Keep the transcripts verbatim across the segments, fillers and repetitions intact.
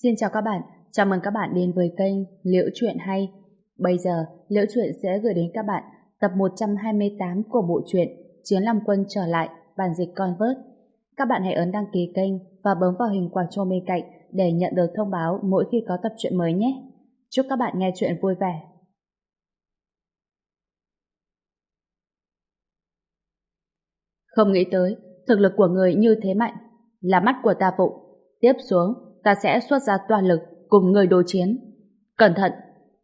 Xin chào các bạn, chào mừng các bạn đến với kênh Liễu Chuyện Hay. Bây giờ, Liễu Chuyện sẽ gửi đến các bạn tập một trăm hai mươi tám của bộ truyện Chiến Long Quân trở lại, bản dịch Convert. Các bạn hãy ấn đăng ký kênh và bấm vào hình quả chuông bên cạnh để nhận được thông báo mỗi khi có tập truyện mới nhé. Chúc các bạn nghe truyện vui vẻ. Không nghĩ tới, thực lực của người như thế mạnh, là mắt của ta vụ. Tiếp xuống, ta sẽ xuất ra toàn lực cùng người đối chiến. Cẩn thận!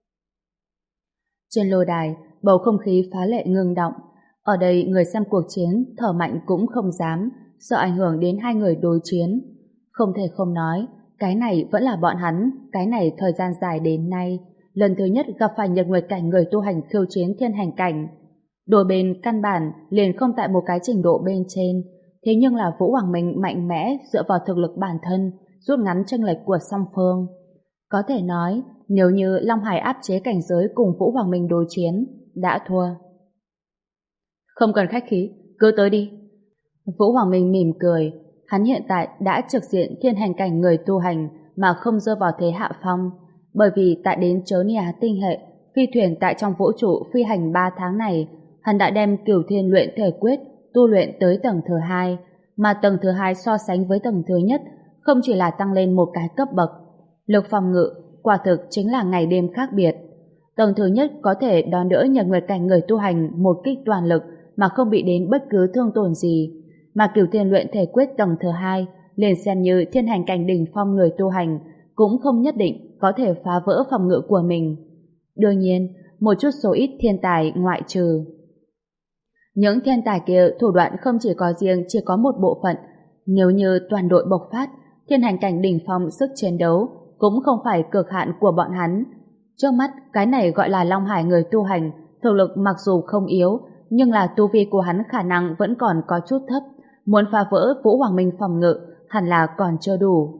Trên lôi đài, bầu không khí phá lệ ngưng động. Ở đây người xem cuộc chiến thở mạnh cũng không dám, sợ ảnh hưởng đến hai người đối chiến. Không thể không nói, cái này vẫn là bọn hắn, cái này thời gian dài đến nay, lần thứ nhất gặp phải nhật nguyệt cảnh người tu hành khiêu chiến thiên hành cảnh. Đôi bên căn bản liền không tại một cái trình độ bên trên, thế nhưng là Vũ Hoàng Minh mạnh mẽ dựa vào thực lực bản thân, rút ngắn chênh lệch của song phương. Có thể nói, nếu như Long Hải áp chế cảnh giới cùng Vũ Hoàng Minh đối chiến, đã thua. Không cần khách khí, cứ tới đi. Vũ Hoàng Minh mỉm cười, hắn hiện tại đã trực diện thiên hành cảnh người tu hành mà không rơi vào thế hạ phong, bởi vì tại đến chớ Nia tinh hệ, phi thuyền tại trong vũ trụ phi hành ba tháng này, hắn đã đem Cửu Thiên luyện thể quyết tu luyện tới tầng thứ hai, mà tầng thứ hai so sánh với tầng thứ nhất không chỉ là tăng lên một cái cấp bậc, lực phòng ngự quả thực chính là ngày đêm khác biệt. Tầng thứ nhất có thể đón đỡ nhật nguyệt cảnh người tu hành một kích toàn lực mà không bị đến bất cứ thương tổn gì, mà Cửu Thiên luyện thể quyết tầng thứ hai liền xem như thiên hành cảnh đỉnh phong người tu hành cũng không nhất định có thể phá vỡ phòng ngự của mình. Đương nhiên, một chút số ít thiên tài ngoại trừ. Những thiên tài kia thủ đoạn không chỉ có riêng chỉ có một bộ phận, nếu như toàn đội bộc phát, thiên hành cảnh đỉnh phong sức chiến đấu cũng không phải cực hạn của bọn hắn. Trước mắt, cái này gọi là Long Hải người tu hành, thực lực mặc dù không yếu, nhưng là tu vi của hắn khả năng vẫn còn có chút thấp, muốn phá vỡ Vũ Hoàng Minh phòng ngự hẳn là còn chưa đủ.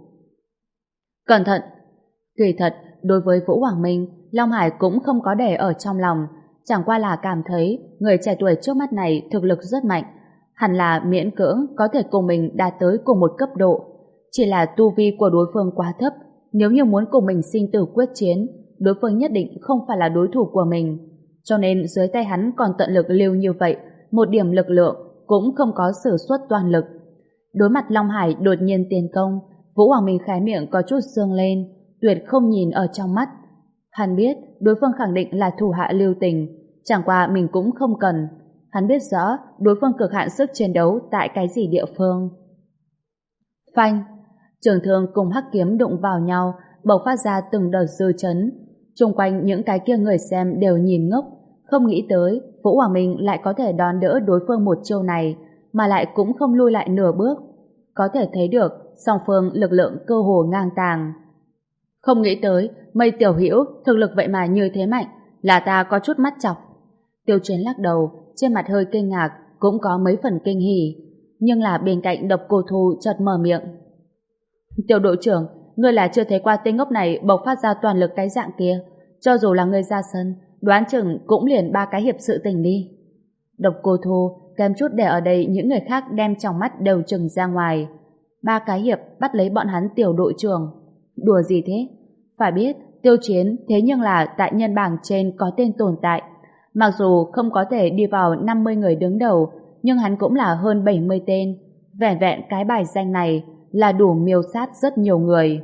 Cẩn thận! Kỳ thật, đối với Vũ Hoàng Minh, Long Hải cũng không có để ở trong lòng, chẳng qua là cảm thấy người trẻ tuổi trước mắt này thực lực rất mạnh, hẳn là miễn cưỡng có thể cùng mình đạt tới cùng một cấp độ. Chỉ là tu vi của đối phương quá thấp, nếu như muốn cùng mình sinh tử quyết chiến, đối phương nhất định không phải là đối thủ của mình. Cho nên dưới tay hắn còn tận lực lưu như vậy, một điểm lực lượng cũng không có sử xuất toàn lực. Đối mặt Long Hải đột nhiên tiến công, Vũ Hoàng Minh khóe miệng có chút sương lên, tuyệt không nhìn ở trong mắt. Hắn biết đối phương khẳng định là thủ hạ lưu tình, chẳng qua mình cũng không cần. Hắn biết rõ đối phương cực hạn sức chiến đấu tại cái gì địa phương. Phanh! Trường thương cùng hắc kiếm đụng vào nhau, bộc phát ra từng đợt dư chấn. Xung quanh những cái kia người xem đều nhìn ngốc, không nghĩ tới Vũ Hoàng Minh lại có thể đón đỡ đối phương một chiêu này, mà lại cũng không lui lại nửa bước. Có thể thấy được song phương lực lượng cơ hồ ngang tàng. Không nghĩ tới Mây tiểu hữu thực lực vậy mà như thế mạnh, là ta có chút mắt chọc. Tiêu Chiến lắc đầu, trên mặt hơi kinh ngạc, cũng có mấy phần kinh hỉ, nhưng là bên cạnh Độc Cô Thu chợt mở miệng. Tiểu đội trưởng, ngươi là chưa thấy qua tên ngốc này bộc phát ra toàn lực cái dạng kia, cho dù là ngươi ra sân, đoán chừng cũng liền ba cái hiệp sự tình đi. Độc Cô Thu kém chút để ở đây những người khác đem trong mắt đều trừng ra ngoài. Ba cái hiệp bắt lấy bọn hắn tiểu đội trưởng, đùa gì thế? Phải biết Tiêu Chiến thế nhưng là tại nhân bảng trên có tên tồn tại, mặc dù không có thể đi vào năm mươi người đứng đầu, nhưng hắn cũng là hơn bảy mươi tên. Vẻn vẹn cái bài danh này là đủ miêu sát rất nhiều người.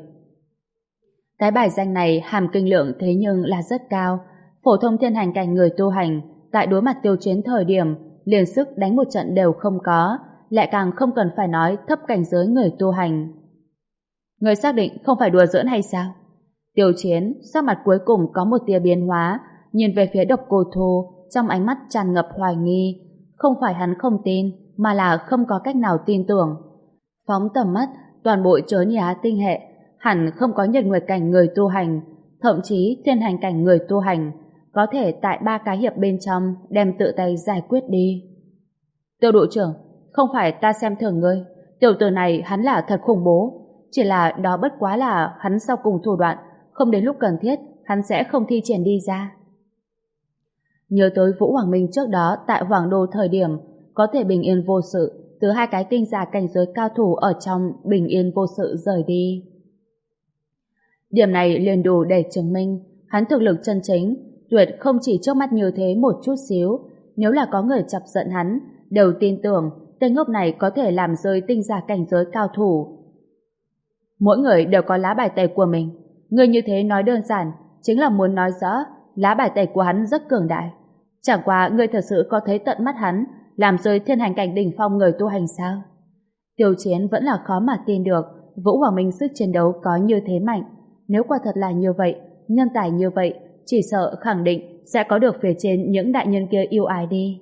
Cái bài danh này hàm kinh lượng thế nhưng là rất cao. Phổ thông thiên hành cảnh người tu hành tại đối mặt Tiêu Chiến thời điểm liền sức đánh một trận đều không có, lại càng không cần phải nói thấp cảnh giới người tu hành. Người xác định không phải đùa giỡn hay sao? Tiêu Chiến sắc mặt cuối cùng có một tia biến hóa, nhìn về phía Độc Cô Thu, trong ánh mắt tràn ngập hoài nghi. Không phải hắn không tin, mà là không có cách nào tin tưởng. Phóng tầm mắt, toàn bộ chớ Nia tinh hệ hẳn không có nhật nguyệt cảnh người tu hành, thậm chí thiên hành cảnh người tu hành có thể tại ba cái hiệp bên trong đem tự tay giải quyết đi. Tiêu đội trưởng, không phải ta xem thường ngươi, tiểu tử này hắn là thật khủng bố, chỉ là đó bất quá là hắn sau cùng thủ đoạn, không đến lúc cần thiết hắn sẽ không thi triển đi ra. Nhớ tới Vũ Hoàng Minh trước đó tại Hoàng Đô thời điểm có thể bình yên vô sự, từ hai cái tinh giả cảnh giới cao thủ ở trong bình yên vô sự rời đi. Điểm này liền đủ để chứng minh hắn thực lực chân chính, tuyệt không chỉ trước mắt như thế một chút xíu. Nếu là có người chọc giận hắn, đều tin tưởng tên ngốc này có thể làm rơi tinh giả cảnh giới cao thủ. Mỗi người đều có lá bài tẩy của mình. Người như thế nói đơn giản, chính là muốn nói rõ lá bài tẩy của hắn rất cường đại. Chẳng qua người thật sự có thấy tận mắt hắn làm rơi thiên hành cảnh đỉnh phong người tu hành sao? Tiêu Chiến vẫn là khó mà tin được Vũ Hoàng Minh sức chiến đấu có như thế mạnh. Nếu quả thật là như vậy, nhân tài như vậy, chỉ sợ khẳng định sẽ có được phía trên những đại nhân kia yêu ái đi.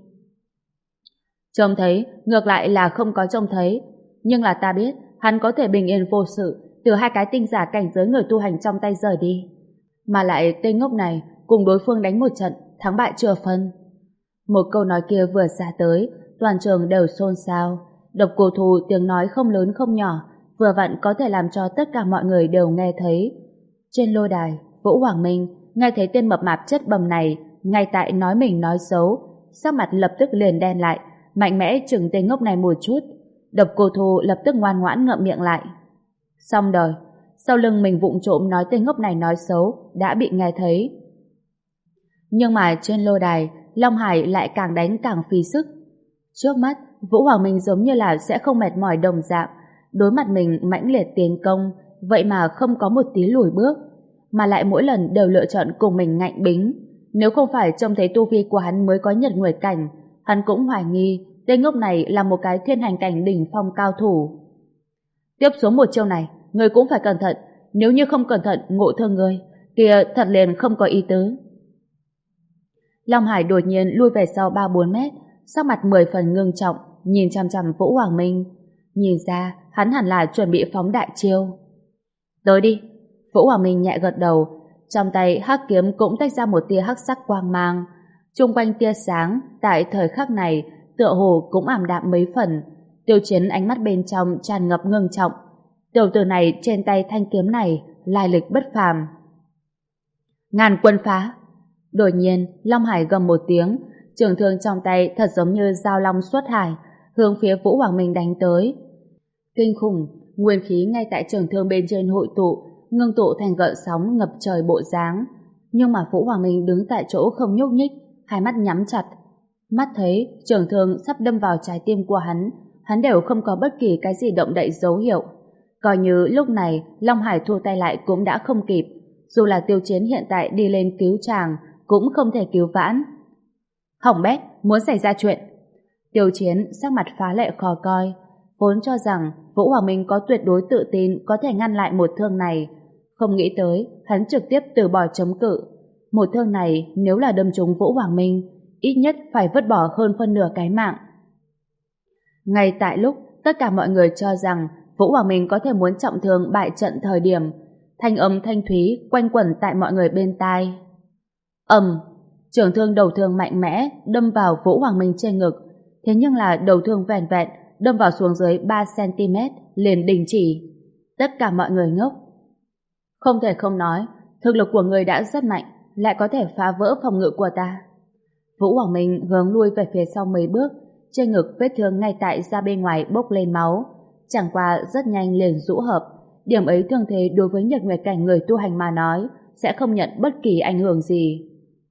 Trông thấy, ngược lại là không có trông thấy. Nhưng là ta biết, hắn có thể bình yên vô sự từ hai cái tinh giả cảnh giới người tu hành trong tay rời đi. Mà lại tên ngốc này cùng đối phương đánh một trận, thắng bại chưa phân. Một câu nói kia vừa ra tới, toàn trường đều xôn xao. Độc Cô Thu tiếng nói không lớn không nhỏ, vừa vặn có thể làm cho tất cả mọi người đều nghe thấy. Trên lôi đài, Vũ Hoàng Minh nghe thấy tên mập mạp chất bầm này ngay tại nói mình nói xấu, sắc mặt lập tức liền đen lại, mạnh mẽ chừng tên ngốc này một chút. Độc Cô Thu lập tức ngoan ngoãn ngậm miệng lại. Xong đời, sau lưng mình vụng trộm nói tên ngốc này nói xấu đã bị nghe thấy. Nhưng mà trên lôi đài, Long Hải lại càng đánh càng phí sức. Trước mắt, Vũ Hoàng Minh giống như là sẽ không mệt mỏi đồng dạng, đối mặt mình mãnh liệt tiến công, vậy mà không có một tí lùi bước, mà lại mỗi lần đều lựa chọn cùng mình ngạnh bính. Nếu không phải trông thấy tu vi của hắn mới có nhật nguyệt cảnh, hắn cũng hoài nghi tên ngốc này là một cái thiên hành cảnh đỉnh phong cao thủ. Tiếp xuống một chiêu này, người cũng phải cẩn thận, nếu như không cẩn thận ngộ thương người, kia thật liền không có ý tứ. Long Hải đột nhiên lui về sau ba bốn mét, sắc mặt mười phần ngưng trọng, nhìn chằm chằm Vũ Hoàng Minh. Nhìn ra, hắn hẳn là chuẩn bị phóng đại chiêu. Tới đi. Vũ Hoàng Minh nhẹ gật đầu, trong tay hắc kiếm cũng tách ra một tia hắc sắc quang mang. Chung quanh tia sáng, tại thời khắc này, tựa hồ cũng ảm đạm mấy phần. Tiêu Chiến ánh mắt bên trong tràn ngập ngưng trọng. Tiểu tử này trên tay thanh kiếm này, lai lịch bất phàm. Ngàn quân phá. Đột nhiên, Long Hải gầm một tiếng, trường thương trong tay thật giống như dao long xuất hải, hướng phía Vũ Hoàng Minh đánh tới. Kinh khủng, nguyên khí ngay tại trường thương bên trên hội tụ, ngưng tụ thành gợn sóng ngập trời bộ dáng. Nhưng mà Vũ Hoàng Minh đứng tại chỗ không nhúc nhích, hai mắt nhắm chặt. Mắt thấy trường thương sắp đâm vào trái tim của hắn, hắn đều không có bất kỳ cái gì động đậy dấu hiệu. Coi như lúc này Long Hải thu tay lại cũng đã không kịp, dù là Tiêu Chiến hiện tại đi lên cứu chàng cũng không thể cứu vãn. Hỏng bét, muốn xảy ra chuyện. Tiêu Chiến sắc mặt phá lệ khó coi, vốn cho rằng Vũ Hoàng Minh có tuyệt đối tự tin có thể ngăn lại một thương này, không nghĩ tới hắn trực tiếp từ bỏ chống cự. Một thương này nếu là đâm trúng Vũ Hoàng Minh, ít nhất phải vứt bỏ hơn phân nửa cái mạng. Ngay tại lúc tất cả mọi người cho rằng Vũ Hoàng Minh có thể muốn trọng thương bại trận thời điểm, thanh âm thanh thúy quanh quẩn tại mọi người bên tai. Ầm, trường thương đầu thương mạnh mẽ đâm vào Vũ Hoàng Minh trên ngực, thế nhưng là đầu thương vẻn vẹn đâm vào xuống dưới ba xăng ti mét liền đình chỉ. Tất cả mọi người ngốc. Không thể không nói, thực lực của người đã rất mạnh, lại có thể phá vỡ phòng ngự của ta. Vũ Hoàng Minh hướng lui về phía sau mấy bước, trên ngực vết thương ngay tại ra bên ngoài bốc lên máu, chẳng qua rất nhanh liền rũ hợp. Điểm ấy thương thế đối với nhật nguyệt cảnh người tu hành mà nói sẽ không nhận bất kỳ ảnh hưởng gì.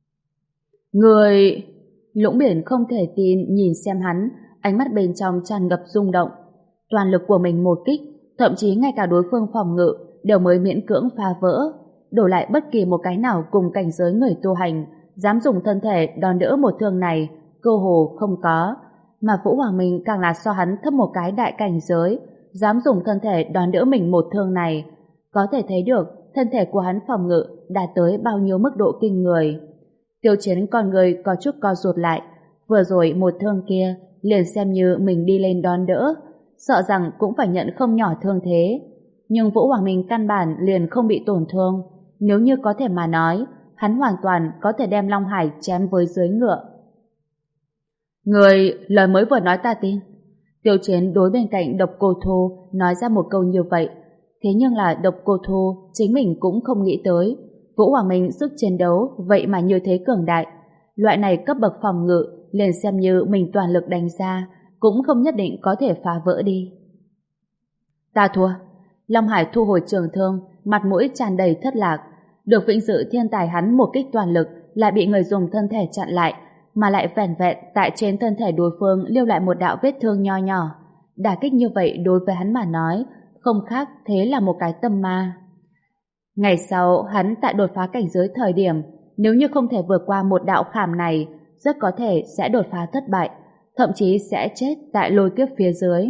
Người... Lũng Biển không thể tin nhìn xem hắn, ánh mắt bên trong tràn ngập rung động. Toàn lực của mình một kích, thậm chí ngay cả đối phương phòng ngự đều mới miễn cưỡng phá vỡ, đổi lại bất kỳ một cái nào cùng cảnh giới người tu hành dám dùng thân thể đòn đỡ một thương này cơ hồ không có, mà Vũ Hoàng Minh càng là so hắn thấp một cái đại cảnh giới, dám dùng thân thể đòn đỡ mình một thương này, có thể thấy được thân thể của hắn phòng ngự đạt tới bao nhiêu mức độ kinh người. Tiêu Chiến con người có chút co rụt lại, vừa rồi một thương kia liền xem như mình đi lên đón đỡ, sợ rằng cũng phải nhận không nhỏ thương thế. Nhưng Vũ Hoàng Minh căn bản liền không bị tổn thương, nếu như có thể mà nói, hắn hoàn toàn có thể đem Long Hải chém với dưới ngựa. Người, lời mới vừa nói ta tin. Tiêu Chiến đối bên cạnh Độc Cô Thu nói ra một câu như vậy, thế nhưng là Độc Cô Thu chính mình cũng không nghĩ tới Vũ Hoàng Minh sức chiến đấu vậy mà như thế cường đại. Loại này cấp bậc phòng ngự liền xem như mình toàn lực đánh ra cũng không nhất định có thể phá vỡ đi. Ta thua. Long Hải thu hồi trường thương, mặt mũi tràn đầy thất lạc. Được vinh dự thiên tài hắn một kích toàn lực lại bị người dùng thân thể chặn lại, mà lại vẻn vẹn tại trên thân thể đối phương lưu lại một đạo vết thương nho nhỏ. Đả kích như vậy đối với hắn mà nói, không khác thế là một cái tâm ma. Ngày sau, hắn tại đột phá cảnh giới thời điểm, nếu như không thể vượt qua một đạo khảm này, rất có thể sẽ đột phá thất bại, thậm chí sẽ chết tại lôi kiếp phía dưới.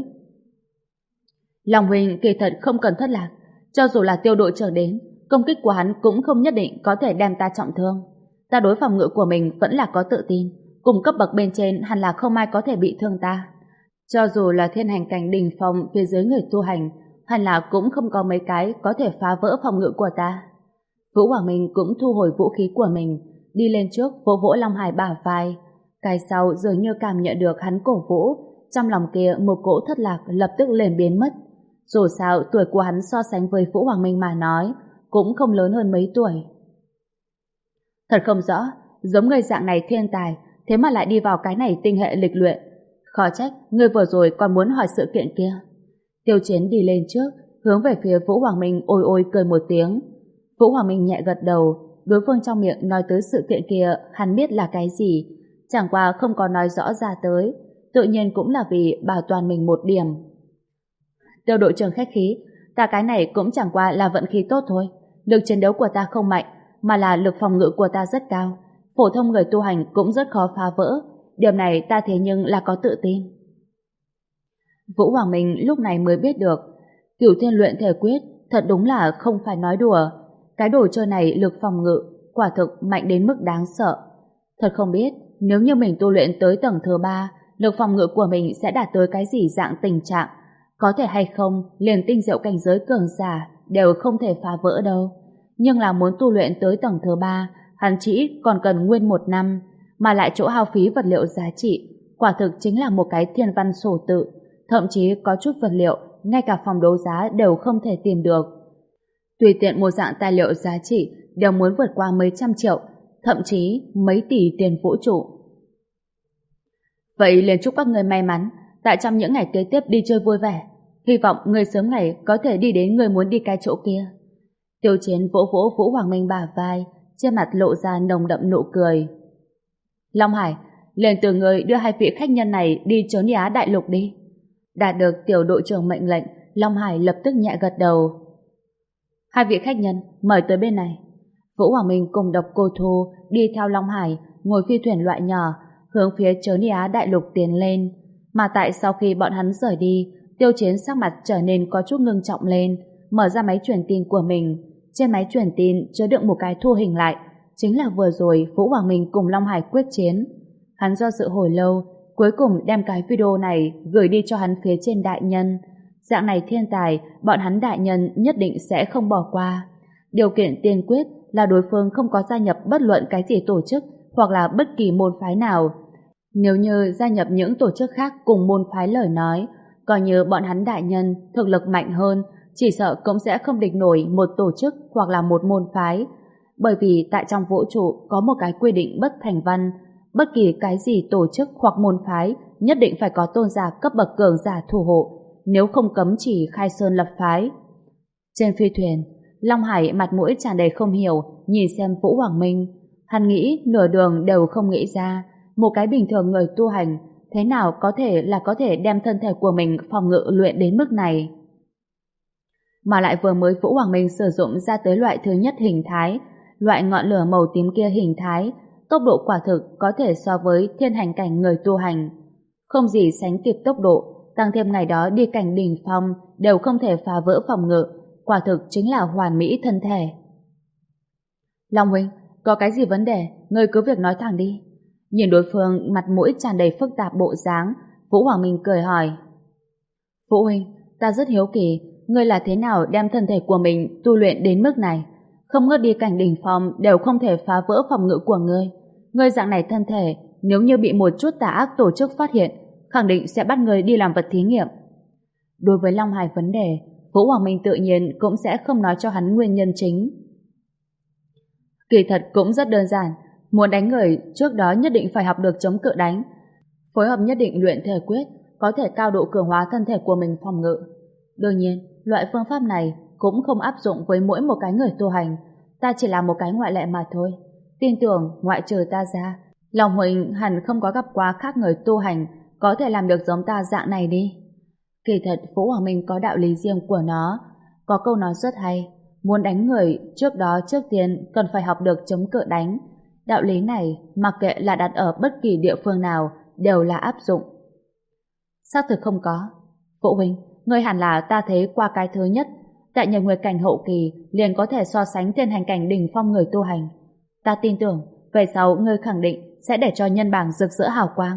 Long huynh kỳ thật không cần thất lạc, cho dù là Tiêu đội trưởng đến, công kích của hắn cũng không nhất định có thể đem ta trọng thương. Ta đối phòng ngự của mình vẫn là có tự tin, cùng cấp bậc bên trên hẳn là không ai có thể bị thương ta. Cho dù là thiên hành cảnh đỉnh phong phía dưới người tu hành, hẳn là cũng không có mấy cái có thể phá vỡ phòng ngự của ta. Vũ Hoàng Minh cũng thu hồi vũ khí của mình, đi lên trước vỗ vỗ Long Hải bả vai. Cái sau dường như cảm nhận được hắn cổ vũ, trong lòng kia một cỗ thất lạc lập tức liền biến mất. Dù sao tuổi của hắn so sánh với Vũ Hoàng Minh mà nói, cũng không lớn hơn mấy tuổi. Thật không rõ, giống người dạng này thiên tài, thế mà lại đi vào cái này tinh hệ lịch luyện. Khó trách, người vừa rồi còn muốn hỏi sự kiện kia. Tiêu Chiến đi lên trước, hướng về phía Vũ Hoàng Minh ôi ôi cười một tiếng. Vũ Hoàng Minh nhẹ gật đầu, đối phương trong miệng nói tới sự kiện kia, hắn biết là cái gì, chẳng qua không có nói rõ ra tới, tự nhiên cũng là vì bảo toàn mình một điểm. Tiêu đội trưởng khách khí, ta cái này cũng chẳng qua là vận khí tốt thôi, lực chiến đấu của ta không mạnh, mà là lực phòng ngự của ta rất cao, phổ thông người tu hành cũng rất khó phá vỡ, điểm này ta thế nhưng là có tự tin. Vũ Hoàng Minh lúc này mới biết được, Cửu Thiên luyện thể quyết thật đúng là không phải nói đùa, cái đồ chơi này lực phòng ngự quả thực mạnh đến mức đáng sợ. Thật không biết nếu như mình tu luyện tới tầng thứ ba, lực phòng ngự của mình sẽ đạt tới cái gì dạng tình trạng, có thể hay không liền tinh diệu cảnh giới cường giả đều không thể phá vỡ đâu. Nhưng là muốn tu luyện tới tầng thứ ba, hắn chỉ còn cần nguyên một năm, mà lại chỗ hao phí vật liệu giá trị, quả thực chính là một cái thiên văn sổ tự, thậm chí có chút vật liệu ngay cả phòng đấu giá đều không thể tìm được. Tùy tiện một dạng tài liệu giá trị đều muốn vượt qua mấy trăm triệu, thậm chí mấy tỷ tiền vũ trụ. Vậy liền chúc các người may mắn, tại trong những ngày kế tiếp đi chơi vui vẻ, hy vọng người sớm ngày có thể đi đến người muốn đi cái chỗ kia. Tiêu Chiến vỗ vỗ Vũ Hoàng Minh bả vai, trên mặt lộ ra nồng đậm nụ cười. Long Hải, liền từ người đưa hai vị khách nhân này đi Chốn Á Đại Lục đi. Đạt được tiểu đội trưởng mệnh lệnh, Long Hải lập tức nhẹ gật đầu. Hai vị khách nhân, mời tới bên này. Vũ Hoàng Minh cùng Độc Cô Thu đi theo Long Hải, ngồi phi thuyền loại nhỏ, hướng phía Chốn Á Đại Lục tiến lên. Mà tại sau khi bọn hắn rời đi, Tiêu Chiến sắc mặt trở nên có chút ngưng trọng lên, mở ra máy truyền tin của mình. Trên máy truyền tin chứa đựng một cái thu hình lại, chính là vừa rồi Vũ Hoàng Minh cùng Long Hải quyết chiến. Hắn do dự hồi lâu, cuối cùng đem cái video này gửi đi cho hắn phía trên đại nhân. Dạng này thiên tài, bọn hắn đại nhân nhất định sẽ không bỏ qua. Điều kiện tiên quyết là đối phương không có gia nhập bất luận cái gì tổ chức hoặc là bất kỳ môn phái nào. Nếu như gia nhập những tổ chức khác cùng môn phái lời nói, coi như bọn hắn đại nhân thực lực mạnh hơn, chỉ sợ cũng sẽ không địch nổi một tổ chức hoặc là một môn phái. Bởi vì tại trong vũ trụ có một cái quy định bất thành văn, bất kỳ cái gì tổ chức hoặc môn phái nhất định phải có tôn giả cấp bậc cường giả thủ hộ, nếu không cấm chỉ khai sơn lập phái. Trên phi thuyền, Long Hải mặt mũi tràn đầy không hiểu, nhìn xem Vũ Hoàng Minh. Hắn nghĩ nửa đường đều không nghĩ ra, một cái bình thường người tu hành thế nào có thể là có thể đem thân thể của mình phòng ngự luyện đến mức này. Mà lại vừa mới Vũ Hoàng Minh sử dụng ra tới loại thứ nhất hình thái, loại ngọn lửa màu tím kia hình thái, tốc độ quả thực có thể so với thiên hành cảnh người tu hành. Không gì sánh kịp tốc độ, tăng thêm ngày đó đi cảnh đỉnh phong đều không thể phá vỡ phòng ngự, quả thực chính là hoàn mỹ thân thể. Long huynh, có cái gì vấn đề, ngươi cứ việc nói thẳng đi. Nhìn đối phương mặt mũi tràn đầy phức tạp bộ dáng, Vũ Hoàng Minh cười hỏi. Vũ huynh, ta rất hiếu kỳ, ngươi là thế nào đem thân thể của mình tu luyện đến mức này? Không ngớt đi cảnh đỉnh phong đều không thể phá vỡ phòng ngự của ngươi. Ngươi dạng này thân thể, nếu như bị một chút tà ác tổ chức phát hiện, khẳng định sẽ bắt ngươi đi làm vật thí nghiệm. Đối với Long Hải vấn đề, Vũ Hoàng Minh tự nhiên cũng sẽ không nói cho hắn nguyên nhân chính. Kỳ thật cũng rất đơn giản, muốn đánh người trước đó nhất định phải học được chống cự đánh, phối hợp nhất định luyện thể quyết, có thể cao độ cường hóa thân thể của mình phòng ngự. Đương nhiên, loại phương pháp này cũng không áp dụng với mỗi một cái người tu hành. Ta chỉ là một cái ngoại lệ mà thôi. Tin tưởng ngoại trừ ta ra, Long Huynh hẳn không có gặp qua khác người tu hành có thể làm được giống ta dạng này đi. Kỳ thật Vũ Hoàng Minh có đạo lý riêng của nó. Có câu nói rất hay, muốn đánh người trước đó trước tiên cần phải học được chống cự đánh. Đạo lý này mặc kệ là đặt ở bất kỳ địa phương nào đều là áp dụng. Xác thực không có. Vũ Huynh, ngươi hẳn là ta thấy qua cái thứ nhất, tại nhật nguyệt cảnh hậu kỳ liền có thể so sánh thiên hành cảnh đỉnh phong người tu hành. Ta tin tưởng về sau ngươi khẳng định sẽ để cho nhân bảng rực rỡ hào quang.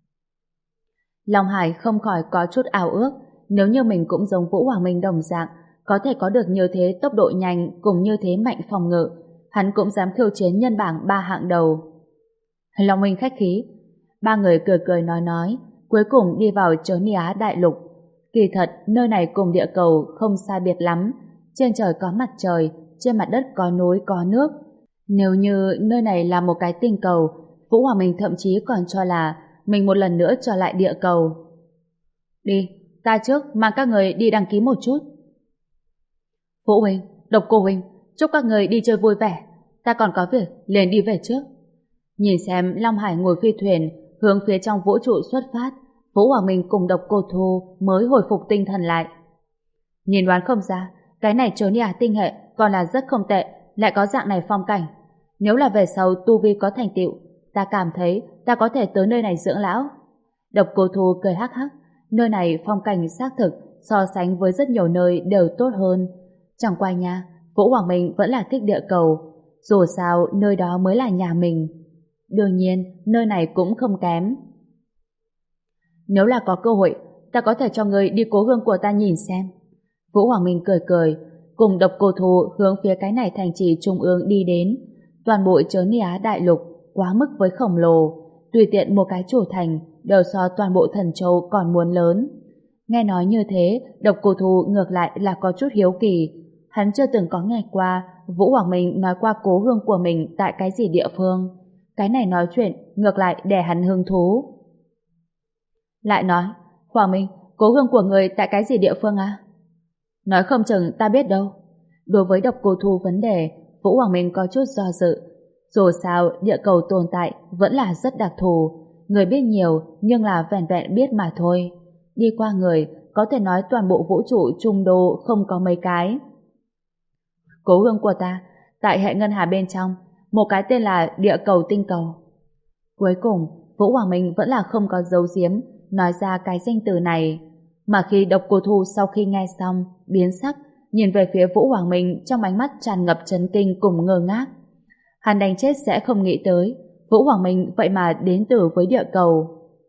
Long Hải không khỏi có chút ảo ước, nếu như mình cũng giống Vũ Hoàng Minh đồng dạng, có thể có được như thế tốc độ nhanh cùng như thế mạnh phòng ngự, hắn cũng dám khiêu chiến nhân bảng ba hạng đầu. Long Minh khách khí, ba người cười cười nói nói, cuối cùng đi vào Chớ Ni Á đại lục. Kỳ thật, nơi này cùng địa cầu không sai biệt lắm, trên trời có mặt trời, trên mặt đất có núi có nước. Nếu như nơi này là một cái tinh cầu, Vũ Hoàng Minh thậm chí còn cho là mình một lần nữa trở lại địa cầu. Đi, ta trước mang các người đi đăng ký một chút. Vũ Huynh, Độc Cô Huynh, chúc các người đi chơi vui vẻ, ta còn có việc, liền đi về trước. Nhìn xem Long Hải ngồi phi thuyền hướng phía trong vũ trụ xuất phát, Vũ Hoàng Minh cùng Độc Cô Thu mới hồi phục tinh thần lại. Nhìn đoán không ra, cái này Chớ Ni Á tinh hệ còn là rất không tệ, lại có dạng này phong cảnh. Nếu là về sau tu vi có thành tựu, ta cảm thấy ta có thể tới nơi này dưỡng lão. Độc Cô Thu cười hắc hắc, nơi này phong cảnh xác thực so sánh với rất nhiều nơi đều tốt hơn. Chẳng qua nha, Vũ Hoàng Minh vẫn là thích địa cầu, dù sao nơi đó mới là nhà mình. Đương nhiên, nơi này cũng không kém. Nếu là có cơ hội, ta có thể cho người đi cố hương của ta nhìn xem. Vũ Hoàng Minh cười cười, cùng Độc Cô Thu hướng phía cái này thành trì trung ương đi đến. Toàn bộ Chớ Ni Á đại lục quá mức với khổng lồ, tùy tiện một cái chủ thành đều so toàn bộ Thần Châu còn muốn lớn. Nghe nói như thế, Độc Cô Thu ngược lại là có chút hiếu kỳ. Hắn chưa từng có nghe qua Vũ Hoàng Minh nói qua cố hương của mình tại cái gì địa phương. Cái này nói chuyện ngược lại để hắn hứng thú. Lại nói, Hoàng Minh, cố hương của người tại cái gì địa phương à? Nói không chừng ta biết đâu. Đối với Độc Cô Thu vấn đề, Vũ Hoàng Minh có chút do dự. Dù sao, địa cầu tồn tại vẫn là rất đặc thù. Người biết nhiều, nhưng là vẻn vẹn biết mà thôi. Đi qua người, có thể nói toàn bộ vũ trụ trung đô không có mấy cái. Cố hương của ta, tại hệ ngân hà bên trong, một cái tên là địa cầu tinh cầu. Cuối cùng, Vũ Hoàng Minh vẫn là không có giấu giếm, nói ra cái danh từ này. Mà khi Độc Cô Thu sau khi nghe xong, biến sắc, nhìn về phía Vũ Hoàng Minh trong ánh mắt tràn ngập chấn kinh cùng ngơ ngác. Hắn đánh chết sẽ không nghĩ tới, Vũ Hoàng Minh vậy mà đến từ với địa cầu.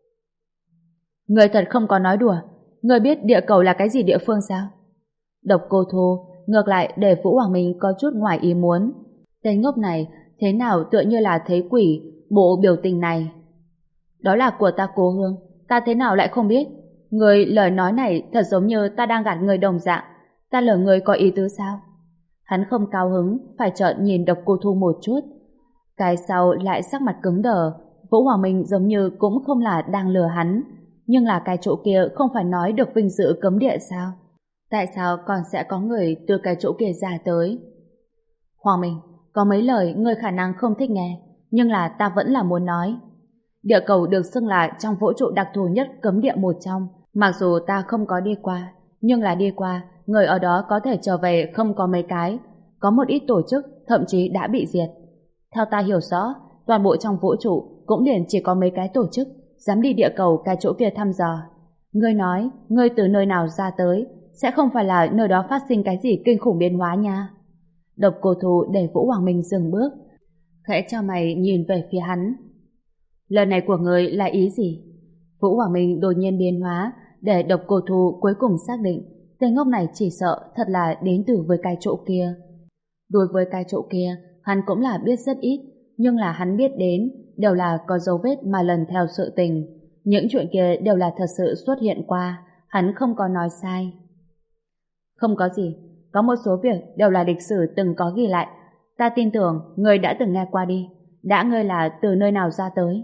Người thật không có nói đùa, người biết địa cầu là cái gì địa phương sao? Độc Cô Thu ngược lại để Vũ Hoàng Minh có chút ngoài ý muốn. Tên ngốc này thế nào tựa như là thấy quỷ, bộ biểu tình này. Đó là của ta cố hương, ta thế nào lại không biết? Người lời nói này thật giống như ta đang gạt người đồng dạng. Ta lừa người có ý tứ sao? Hắn không cao hứng, phải trợn nhìn Độc Cô Thu một chút. Cái sau lại sắc mặt cứng đờ. Vũ Hoàng Minh giống như cũng không là đang lừa hắn. Nhưng là cái chỗ kia không phải nói được vinh dự cấm địa sao? Tại sao còn sẽ có người từ cái chỗ kia ra tới? Hoàng Minh, có mấy lời ngươi khả năng không thích nghe, nhưng là ta vẫn là muốn nói. Địa cầu được xưng là trong vũ trụ đặc thù nhất cấm địa một trong. Mặc dù ta không có đi qua, nhưng là đi qua, người ở đó có thể trở về không có mấy cái. Có một ít tổ chức thậm chí đã bị diệt. Theo ta hiểu rõ, toàn bộ trong vũ trụ cũng liền chỉ có mấy cái tổ chức dám đi địa cầu cái chỗ kia thăm dò. Ngươi nói, ngươi từ nơi nào ra tới, sẽ không phải là nơi đó phát sinh cái gì kinh khủng biến hóa nha. Độc Cô Thu để Vũ Hoàng Minh dừng bước, khẽ cho mày nhìn về phía hắn. Lần này của ngươi là ý gì? Vũ Hoàng Minh đột nhiên biến hóa, để Độc Cô Thu cuối cùng xác định tên ngốc này chỉ sợ thật là đến từ với cái chỗ kia. Đối với cái chỗ kia, hắn cũng là biết rất ít, nhưng là hắn biết đến đều là có dấu vết mà lần theo sự tình. Những chuyện kia đều là thật sự xuất hiện qua, hắn không có nói sai. Không có gì, có một số việc đều là lịch sử từng có ghi lại. Ta tin tưởng ngươi đã từng nghe qua đi. Đã ngươi là từ nơi nào ra tới?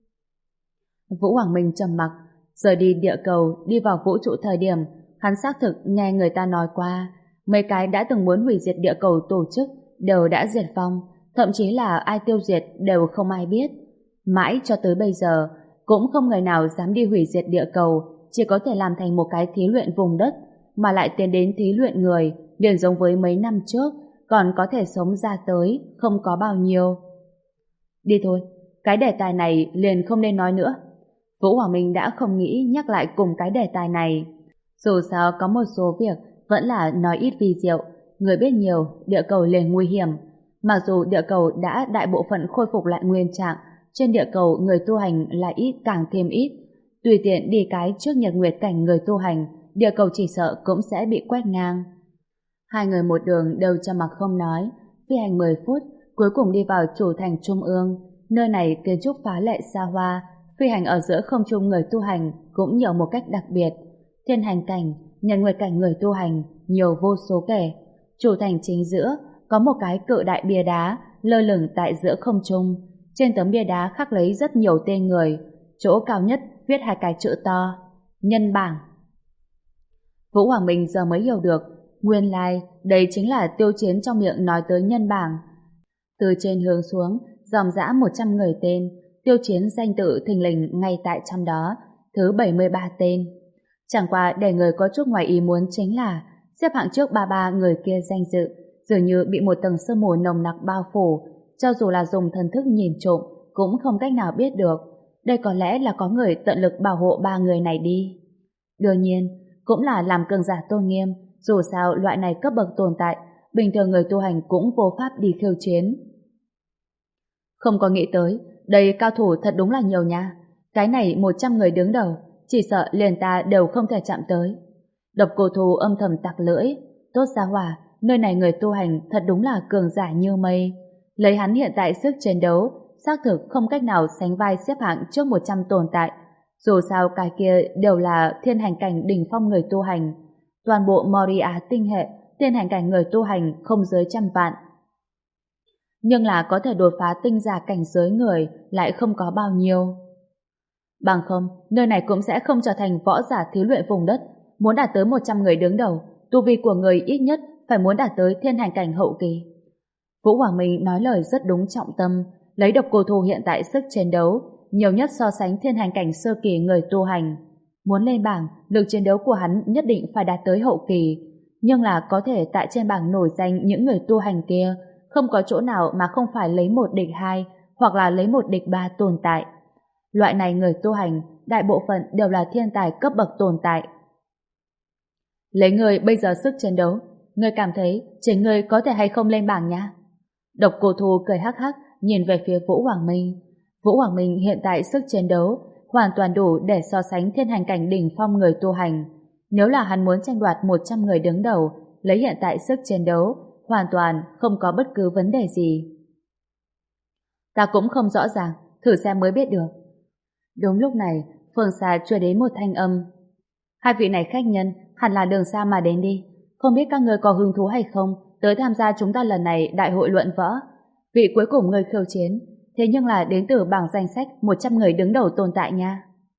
Vũ Hoàng Minh trầm mặc, rời đi địa cầu đi vào vũ trụ thời điểm, hắn xác thực nghe người ta nói qua, Mấy cái đã từng muốn hủy diệt địa cầu tổ chức đều đã diệt vong, thậm chí là ai tiêu diệt đều không ai biết. Mãi cho tới bây giờ, cũng không người nào dám đi hủy diệt địa cầu, chỉ có thể làm thành một cái thí luyện vùng đất, mà lại tiến đến thí luyện người, liền giống với mấy năm trước, còn có thể sống ra tới, không có bao nhiêu. Đi thôi, cái đề tài này liền không nên nói nữa. Vũ Hoàng Minh đã không nghĩ nhắc lại cùng cái đề tài này. Dù sao có một số việc vẫn là nói ít vì diệu, người biết nhiều, địa cầu liền nguy hiểm. Mặc dù địa cầu đã đại bộ phận khôi phục lại nguyên trạng, trên địa cầu người tu hành lại ít càng thêm ít. Tùy tiện đi cái trước nhật nguyệt cảnh người tu hành, địa cầu chỉ sợ cũng sẽ bị quét ngang. Hai người một đường đều trầm mặc không nói, phi hành mười phút, cuối cùng đi vào chủ thành trung ương. Nơi này kiến trúc phá lệ xa hoa, phi hành ở giữa không trung người tu hành cũng nhiều một cách đặc biệt. Thiên hành cảnh, nhật nguyệt cảnh người tu hành, nhiều vô số kể. Chủ thành chính giữa, có một cái cự đại bia đá, lơ lửng tại giữa không trung. Trên tấm bia đá khắc lấy rất nhiều tên người, chỗ cao nhất viết hai cái chữ to, nhân bảng. Vũ Hoàng Minh giờ mới hiểu được, nguyên lai đây chính là Tiêu Chiến trong miệng nói tới nhân bảng. Từ trên hướng xuống, dòng dã một trăm người tên, Tiêu Chiến danh tự thình lình ngay tại trong đó, thứ bảy mươi ba tên. Chẳng qua để người có chút ngoài ý muốn chính là xếp hạng trước ba mươi ba người kia danh dự dường như bị một tầng sương mù nồng nặc bao phủ, cho dù là dùng thần thức nhìn trộm cũng không cách nào biết được. Đây có lẽ là có người tận lực bảo hộ ba người này đi. Đương nhiên, cũng là làm cường giả tôn nghiêm, dù sao loại này cấp bậc tồn tại, bình thường người tu hành cũng vô pháp đi khiêu chiến. Không có nghĩ tới, đây cao thủ thật đúng là nhiều nha. Cái này một trăm người đứng đầu, chỉ sợ liền ta đều không thể chạm tới. Độc Cô Thù âm thầm tặc lưỡi, tốt ra hỏa, nơi này người tu hành thật đúng là cường giả như mây. Lấy hắn hiện tại sức chiến đấu, xác thực không cách nào sánh vai xếp hạng trước một trăm tồn tại. Dù sao cái kia đều là thiên hành cảnh đỉnh phong người tu hành. Toàn bộ Moria tinh hệ, thiên hành cảnh người tu hành không dưới trăm vạn. Nhưng là có thể đột phá tinh giả cảnh giới người lại không có bao nhiêu. Bằng không, nơi này cũng sẽ không trở thành võ giả thí luyện vùng đất. Muốn đạt tới một trăm người đứng đầu, tu vi của người ít nhất phải muốn đạt tới thiên hành cảnh hậu kỳ. Vũ Hoàng Minh nói lời rất đúng trọng tâm, lấy Độc Cô Thù hiện tại sức chiến đấu, nhiều nhất so sánh thiên hành cảnh sơ kỳ người tu hành. Muốn lên bảng, lực chiến đấu của hắn nhất định phải đạt tới hậu kỳ, nhưng là có thể tại trên bảng nổi danh những người tu hành kia, không có chỗ nào mà không phải lấy một địch hai, hoặc là lấy một địch ba tồn tại. Loại này người tu hành, đại bộ phận đều là thiên tài cấp bậc tồn tại. Lấy người bây giờ sức chiến đấu, người cảm thấy chính người có thể hay không lên bảng nhá? Độc Cô Thù cười hắc hắc, nhìn về phía Vũ Hoàng Minh. Vũ Hoàng Minh hiện tại sức chiến đấu hoàn toàn đủ để so sánh thiên hành cảnh đỉnh phong người tu hành. Nếu là hắn muốn tranh đoạt một trăm người đứng đầu, lấy hiện tại sức chiến đấu, hoàn toàn không có bất cứ vấn đề gì. Ta cũng không rõ ràng, thử xem mới biết được. Đúng lúc này, phương xa truyền đến một thanh âm. Hai vị này khách nhân hẳn là đường xa mà đến đi. Không biết các người có hứng thú hay không tới tham gia chúng ta lần này đại hội luận võ. Vị cuối cùng người khiêu chiến, thế nhưng là đến từ bảng danh sách một trăm người đứng đầu tồn tại nha.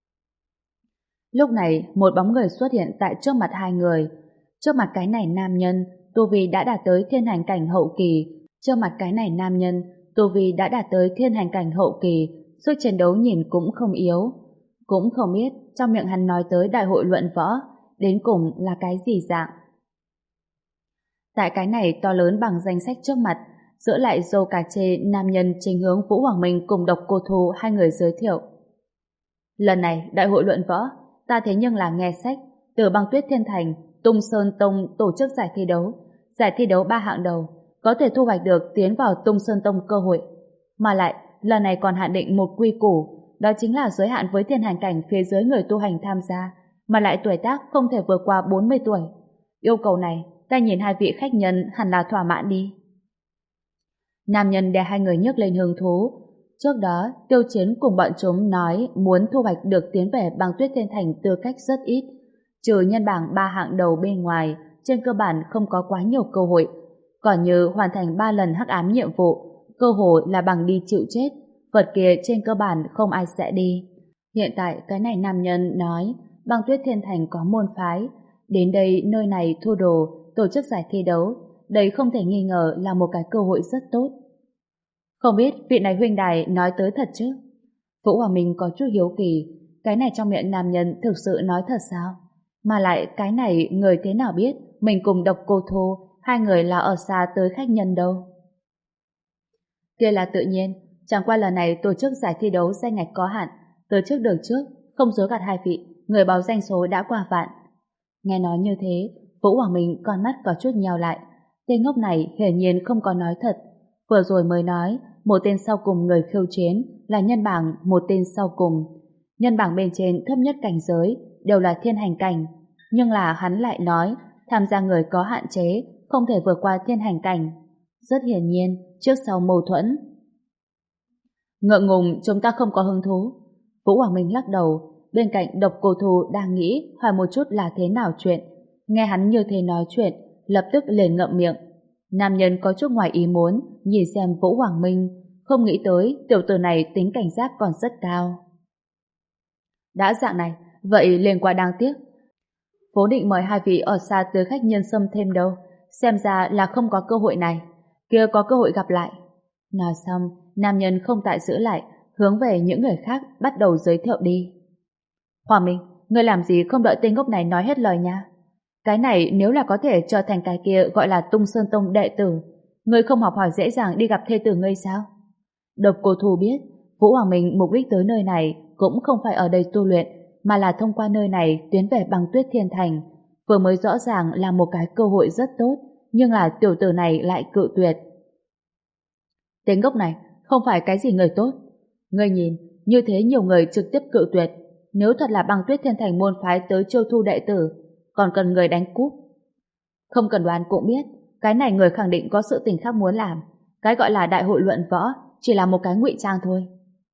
Lúc này, một bóng người xuất hiện tại trước mặt hai người. Trước mặt cái này nam nhân, tu vi đã đạt tới thiên hành cảnh hậu kỳ. Trước mặt cái này nam nhân, tu vi đã đạt tới thiên hành cảnh hậu kỳ, sức chiến đấu nhìn cũng không yếu. Cũng không biết trong miệng hắn nói tới đại hội luận võ, đến cùng là cái gì dạng. Tại cái này to lớn bằng danh sách trước mặt, giữa lại dâu cà chê nam nhân chính hướng Vũ Hoàng Minh cùng Độc Cô Thù hai người giới thiệu. Lần này đại hội luận võ, ta thế nhưng là nghe sách, từ Băng Tuyết Thiên Thành, Tung Sơn Tông tổ chức giải thi đấu, giải thi đấu ba hạng đầu, có thể thu hoạch được tiến vào Tung Sơn Tông cơ hội. Mà lại, lần này còn hạn định một quy củ, đó chính là giới hạn với thiên hành cảnh phía dưới người tu hành tham gia, mà lại tuổi tác không thể vượt qua bốn mươi tuổi. Yêu cầu này, ta nhìn hai vị khách nhân hẳn là thỏa mãn đi. Nam nhân đè hai người nhấc lên hứng thú. Trước đó, Tiêu Chiến cùng bọn chúng nói muốn thu hoạch được tiến về Băng Tuyết Thiên Thành tư cách rất ít. Trừ nhân bảng ba hạng đầu bên ngoài, trên cơ bản không có quá nhiều cơ hội. Còn như hoàn thành ba lần hắc ám nhiệm vụ, cơ hội là bằng đi chịu chết. Vật kia trên cơ bản không ai sẽ đi. Hiện tại cái này nam nhân nói Băng Tuyết Thiên Thành có môn phái. Đến đây nơi này thu đồ, tổ chức giải thi đấu, đây không thể nghi ngờ là một cái cơ hội rất tốt. Không biết vị này huynh đài nói tới thật chứ? Vũ Hoàng Minh có chút hiếu kỳ, cái này trong miệng nam nhân thực sự nói thật sao? Mà lại cái này người thế nào biết mình cùng Độc Cô Thu, hai người là ở xa tới khách nhân đâu? Kia là tự nhiên, chẳng qua lần này tổ chức giải thi đấu danh ngạch có hạn, tới trước đường trước, không dối gạt hai vị, người báo danh số đã qua vạn. Nghe nói như thế, Vũ Hoàng Minh con mắt có chút nheo lại, tên ngốc này hiển nhiên không có nói thật. Vừa rồi mới nói, một tên sau cùng người khiêu chiến là nhân bảng một tên sau cùng. Nhân bảng bên trên thấp nhất cảnh giới đều là thiên hành cảnh, nhưng là hắn lại nói tham gia người có hạn chế, không thể vượt qua thiên hành cảnh. Rất hiển nhiên, trước sau mâu thuẫn. Ngượng ngùng, chúng ta không có hứng thú. Vũ Hoàng Minh lắc đầu, bên cạnh Độc Cô Thu đang nghĩ hỏi một chút là thế nào chuyện. Nghe hắn như thế nói chuyện, lập tức liền ngậm miệng. Nam nhân có chút ngoài ý muốn, nhìn xem Vũ Hoàng Minh, không nghĩ tới tiểu tử này tính cảnh giác còn rất cao. Đã dạng này, vậy liền quá đáng tiếc. Vốn định mời hai vị ở xa tới khách nhân xâm thêm đâu, xem ra là không có cơ hội này, kia có cơ hội gặp lại. Nói xong, nam nhân không tại giữ lại, hướng về những người khác bắt đầu giới thiệu đi. Hoàng Minh, ngươi làm gì không đợi tên ngốc này nói hết lời nha. Cái này nếu là có thể trở thành cái kia gọi là Tung Sơn Tông đệ tử, ngươi không học hỏi dễ dàng đi gặp thê tử ngươi sao? Độc Cô Thu biết, Vũ Hoàng Minh mục đích tới nơi này cũng không phải ở đây tu luyện, mà là thông qua nơi này tiến về Băng Tuyết Thiên Thành. Vừa mới rõ ràng là một cái cơ hội rất tốt, nhưng là tiểu tử này lại cự tuyệt. Tên ngốc này không phải cái gì người tốt. Ngươi nhìn, như thế nhiều người trực tiếp cự tuyệt. Nếu thật là Băng Tuyết Thiên Thành môn phái tới chiêu thu đệ tử, còn cần người đánh cúp. Không cần đoán cũng biết, cái này người khẳng định có sự tình khác muốn làm. Cái gọi là đại hội luận võ chỉ là một cái ngụy trang thôi.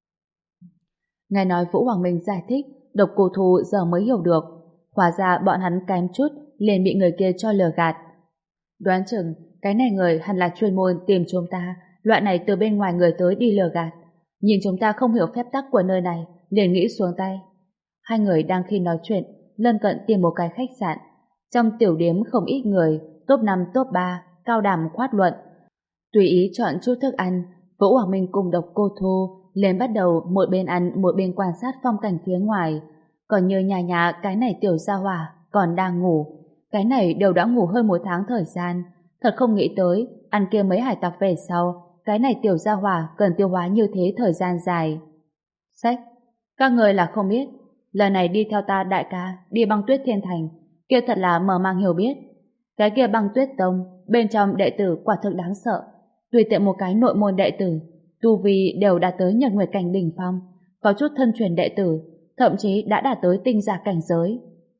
Nghe nói Vũ Hoàng Minh giải thích, Độc Cô Thu giờ mới hiểu được. Hóa ra bọn hắn kém chút liền bị người kia cho lừa gạt. Đoán chừng cái này người hẳn là chuyên môn tìm chúng ta, loại này từ bên ngoài người tới đi lừa gạt. Nhìn chúng ta không hiểu phép tắc của nơi này, liền nghĩ xuống tay. Hai người đang khi nói chuyện, lân cận tìm một cái khách sạn. Trong tiểu điếm không ít người, top năm top ba, cao đàm khoát luận. Tùy ý chọn chút thức ăn, Vũ Hoàng Minh cùng Độc Cô Thu liền bắt đầu một bên ăn một bên quan sát phong cảnh phía ngoài. Còn như nhà nhà cái này tiểu gia hỏa còn đang ngủ. Cái này đều đã ngủ hơn một tháng thời gian. Thật không nghĩ tới, ăn kia mấy hải tặc về sau, cái này tiểu gia hỏa cần tiêu hóa như thế thời gian dài. Sách, các người là không biết, lần này đi theo ta đại ca, đi Băng Tuyết Thiên Thành, kia thật là mở mang hiểu biết. Cái kia Băng Tuyết Tông, bên trong đệ tử quả thực đáng sợ. Tùy tiện một cái nội môn đệ tử, tu vi đều đã tới Nhật Nguyệt cảnh đỉnh phong, có chút thân truyền đệ tử, thậm chí đã đạt tới tinh giả cảnh giới.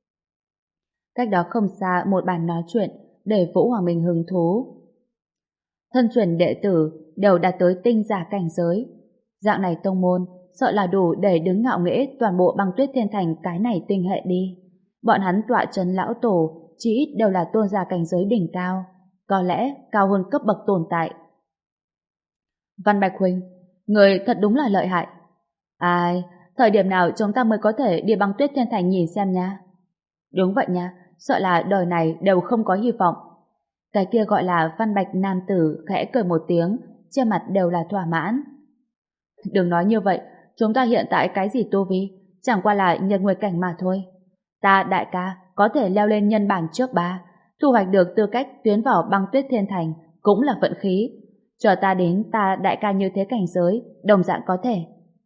Cách đó không xa một bàn nói chuyện, để Vũ Hoàng Minh hứng thú. Thân truyền đệ tử đều đạt tới tinh giả cảnh giới. Dạng này tông môn, sợ là đủ để đứng ngạo nghễ toàn bộ Băng Tuyết Thiên Thành cái này tinh hệ đi. Bọn hắn tọa trấn lão tổ, chỉ ít đều là tôn giả cảnh giới đỉnh cao, có lẽ cao hơn cấp bậc tồn tại. Văn Bạch Huynh, người thật đúng là lợi hại. Ai, thời điểm nào chúng ta mới có thể đi Băng Tuyết Thiên Thành nhìn xem nha. Đúng vậy nha, sợ là đời này đều không có hy vọng. Cái kia gọi là Văn Bạch nam tử khẽ cười một tiếng, trên mặt đều là thỏa mãn. Đừng nói như vậy, chúng ta hiện tại cái gì tu vi, chẳng qua là Nhật Nguyệt cảnh mà thôi. Ta đại ca có thể leo lên nhân bảng trước ba, thu hoạch được tư cách tiến vào Băng Tuyết Thiên Thành cũng là vận khí. Chờ ta đến ta đại ca như thế cảnh giới, đồng dạng có thể.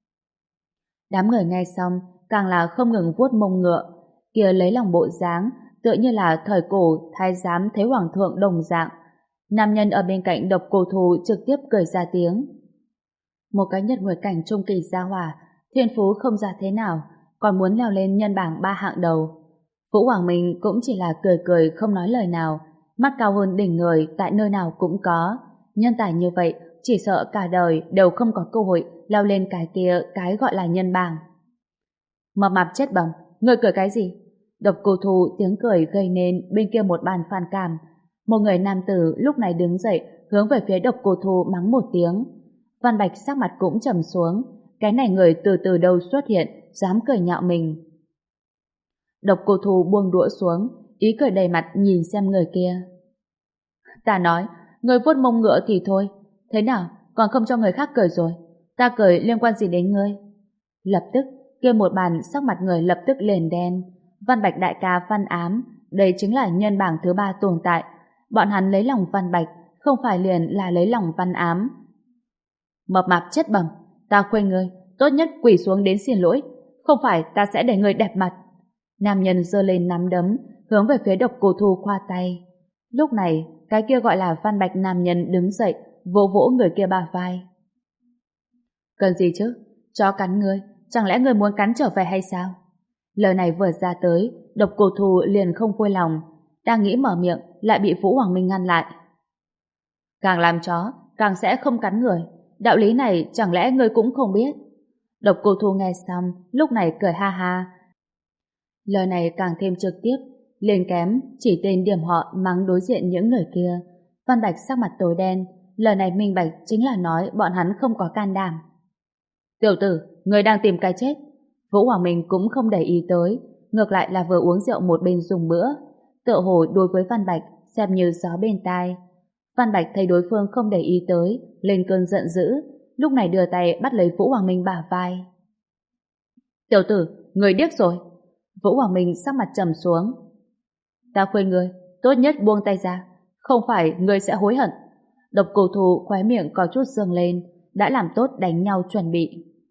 Đám người nghe xong, càng là không ngừng vuốt mông ngựa, kia lấy lòng bộ dáng, tựa như là thời cổ thái giám thấy hoàng thượng đồng dạng. Nam nhân ở bên cạnh Độc Cô Thu trực tiếp cười ra tiếng. Một cái Nhật Nguyệt cảnh trung kỳ gia hỏa, thiên phú không ra thế nào, còn muốn leo lên nhân bảng ba hạng đầu. Vũ Hoàng Minh cũng chỉ là cười cười không nói lời nào, mắt cao hơn đỉnh người tại nơi nào cũng có. Nhân tài như vậy, chỉ sợ cả đời đều không có cơ hội leo lên cái kia cái gọi là nhân bảng. Mập mạp chết bẩm, ngươi cười cái gì? Độc Cô Thu tiếng cười gây nên bên kia một bàn phản cảm. Một người nam tử lúc này đứng dậy hướng về phía Độc Cô Thu mắng một tiếng. Văn Bạch sắc mặt cũng trầm xuống, cái này người từ từ đâu xuất hiện, dám cười nhạo mình. Độc Cô Thu buông đũa xuống, ý cười đầy mặt nhìn xem người kia. Ta nói, người vuốt mông ngựa thì thôi. Thế nào, còn không cho người khác cười rồi? Ta cười liên quan gì đến ngươi? Lập tức, kia một bàn sắc mặt người lập tức liền đen. Văn Bạch đại ca Văn Ám, đây chính là nhân bảng thứ ba tồn tại. Bọn hắn lấy lòng Văn Bạch, không phải liền là lấy lòng Văn Ám. Mập mạp chết bẩm, ta khuyên ngươi, tốt nhất quỳ xuống đến xin lỗi, không phải ta sẽ để ngươi đẹp mặt. Nam nhân giơ lên nắm đấm, hướng về phía Độc Cô Thu khoa tay. Lúc này, cái kia gọi là Văn Bạch nam nhân đứng dậy, vỗ vỗ người kia bả vai. Cần gì chứ? Chó cắn ngươi, chẳng lẽ ngươi muốn cắn trở về hay sao? Lời này vừa ra tới, Độc Cô Thu liền không vui lòng, đang nghĩ mở miệng lại bị Vũ Hoàng Minh ngăn lại. Càng làm chó, càng sẽ không cắn người. Đạo lý này chẳng lẽ ngươi cũng không biết? Độc Cô Thu nghe xong, lúc này cười ha ha. Lời này càng thêm trực tiếp, liền kém chỉ tên điểm họ mắng đối diện những người kia. Văn Bạch sắc mặt tối đen, lời này minh bạch chính là nói bọn hắn không có can đảm. Tiểu tử, người đang tìm cái chết. Vũ Hoàng Minh cũng không để ý tới, ngược lại là vừa uống rượu một bên dùng bữa. Tựa hồ đối với Văn Bạch xem như gió bên tai. Văn Bạch thấy đối phương không để ý tới, lên cơn giận dữ, lúc này đưa tay bắt lấy Vũ Hoàng Minh bả vai. Tiểu tử, người điếc rồi. Vũ Hoàng Minh sắc mặt trầm xuống. Ta khuyên ngươi, tốt nhất buông tay ra, không phải ngươi sẽ hối hận. Độc Cô Thu khóe miệng có chút dương lên, đã làm tốt đánh nhau chuẩn bị.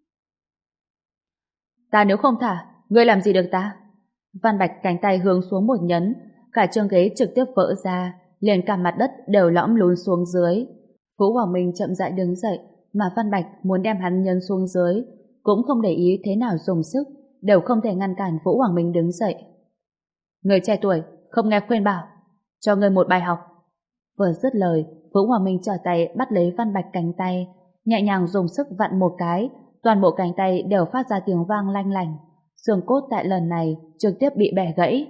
Ta nếu không thả, ngươi làm gì được ta? Văn Bạch cánh tay hướng xuống một nhấn, cả chương ghế trực tiếp vỡ ra, liền cả mặt đất đều lõm lún xuống dưới. Vũ Hoàng Minh chậm rãi đứng dậy, mà Văn Bạch muốn đem hắn nhấn xuống dưới, cũng không để ý thế nào dùng sức, đều không thể ngăn cản Vũ Hoàng Minh đứng dậy. Người trẻ tuổi, không nghe khuyên bảo, cho ngươi một bài học. Vừa dứt lời, Vũ Hoàng Minh trở tay bắt lấy Văn Bạch cánh tay, nhẹ nhàng dùng sức vặn một cái, toàn bộ cánh tay đều phát ra tiếng vang lanh lành. Xương cốt tại lần này trực tiếp bị bẻ gãy.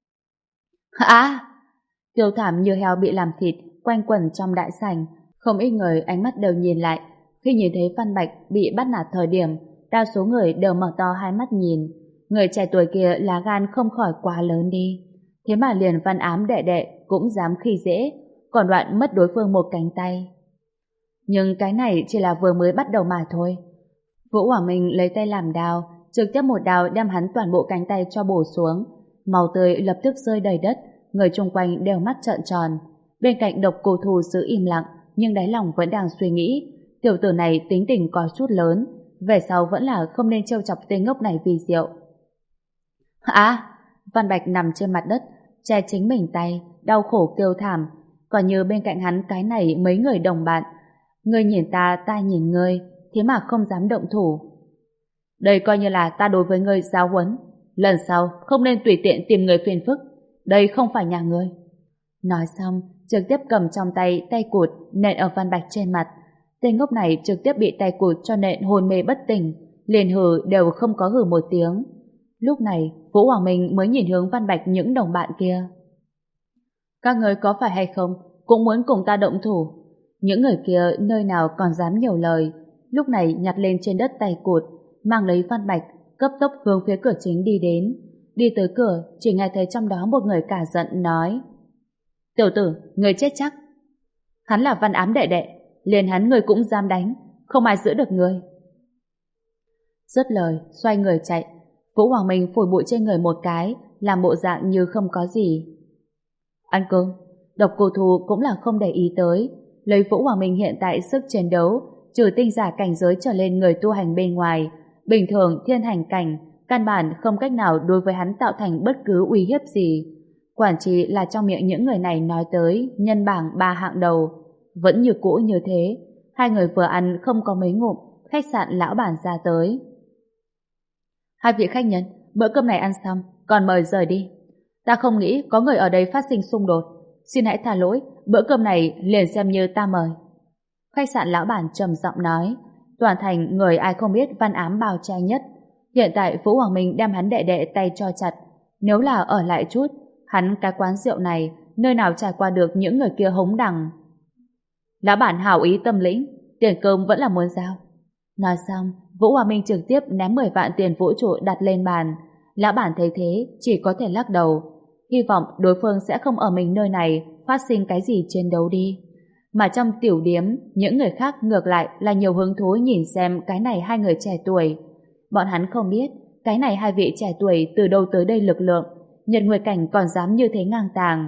À! Tiêu thảm như heo bị làm thịt, quanh quẩn trong đại sảnh. Không ít người ánh mắt đều nhìn lại. Khi nhìn thấy Văn Bạch bị bắt nạt thời điểm, đa số người đều mở to hai mắt nhìn. Người trẻ tuổi kia lá gan không khỏi quá lớn đi. Thế mà liền Văn Ám đệ đệ cũng dám khi dễ, còn đoạn mất đối phương một cánh tay. Nhưng cái này chỉ là vừa mới bắt đầu mà thôi. Vũ Hỏa Minh lấy tay làm đao, trực tiếp một đao đem hắn toàn bộ cánh tay cho bổ xuống. Máu tươi lập tức rơi đầy đất, người chung quanh đều mắt trợn tròn. Bên cạnh Độc Cô Thu giữ im lặng, nhưng đáy lòng vẫn đang suy nghĩ, tiểu tử này tính tình có chút lớn, về sau vẫn là không nên trêu chọc tên ngốc này vì rượu. À! Văn Bạch nằm trên mặt đất, che chính mình tay, đau khổ kêu thảm, còn như bên cạnh hắn cái này mấy người đồng bạn. Ngươi nhìn ta, ta nhìn ngươi, thế mà không dám động thủ. Đây coi như là ta đối với ngươi giáo huấn, lần sau không nên tùy tiện tìm người phiền phức, đây không phải nhà ngươi. Nói xong, trực tiếp cầm trong tay tay cụt nện ở Văn Bạch trên mặt. Tên ngốc này trực tiếp bị tay cụt cho nện hôn mê bất tỉnh, liền hừ đều không có hừ một tiếng. Lúc này, Vũ Hoàng Minh mới nhìn hướng Văn Bạch những đồng bạn kia. Các người có phải hay không cũng muốn cùng ta động thủ? Những người kia nơi nào còn dám nhiều lời, lúc này nhặt lên trên đất tay cụt, mang lấy Văn Bạch, cấp tốc hướng phía cửa chính đi đến. Đi tới cửa, chỉ nghe thấy trong đó một người cả giận nói: Tiểu tử, người chết chắc. Hắn là Văn Ám đệ đệ, liền hắn người cũng dám đánh, không ai giữ được người. Dứt lời, xoay người chạy. Vũ Hoàng Minh phủi bụi trên người một cái, làm bộ dạng như không có gì. Ăn cơm. Độc Cô Thu cũng là không để ý tới, lấy Vũ Hoàng Minh hiện tại sức chiến đấu, trừ tinh giả cảnh giới trở lên người tu hành bên ngoài, bình thường thiên hành cảnh, căn bản không cách nào đối với hắn tạo thành bất cứ uy hiếp gì. Quản trị là trong miệng những người này nói tới nhân bảng ba hạng đầu, vẫn như cũ như thế. Hai người vừa ăn không có mấy ngụm, khách sạn lão bản ra tới. Hai vị khách nhân, bữa cơm này ăn xong, còn mời rời đi. Ta không nghĩ có người ở đây phát sinh xung đột. Xin hãy tha lỗi, bữa cơm này liền xem như ta mời. Khách sạn lão bản trầm giọng nói. Toàn thành người ai không biết Văn Ám bao trai nhất. Hiện tại Vũ Hoàng Minh đem hắn đệ đệ tay cho chặt. Nếu là ở lại chút, hắn cái quán rượu này nơi nào trải qua được những người kia hống đằng. Lão bản hảo ý tâm lĩnh, tiền cơm vẫn là muốn giao. Nói xong, Vũ Hoàng Minh trực tiếp ném mười vạn tiền vũ trụ đặt lên bàn. Lão bản thấy thế chỉ có thể lắc đầu, hy vọng đối phương sẽ không ở mình nơi này phát sinh cái gì chiến đấu đi. Mà trong tiểu điếm, những người khác ngược lại là nhiều hứng thú nhìn xem cái này hai người trẻ tuổi. Bọn hắn không biết, cái này hai vị trẻ tuổi từ đâu tới đây lực lượng, Nhật Nguyệt Cảnh còn dám như thế ngang tàng.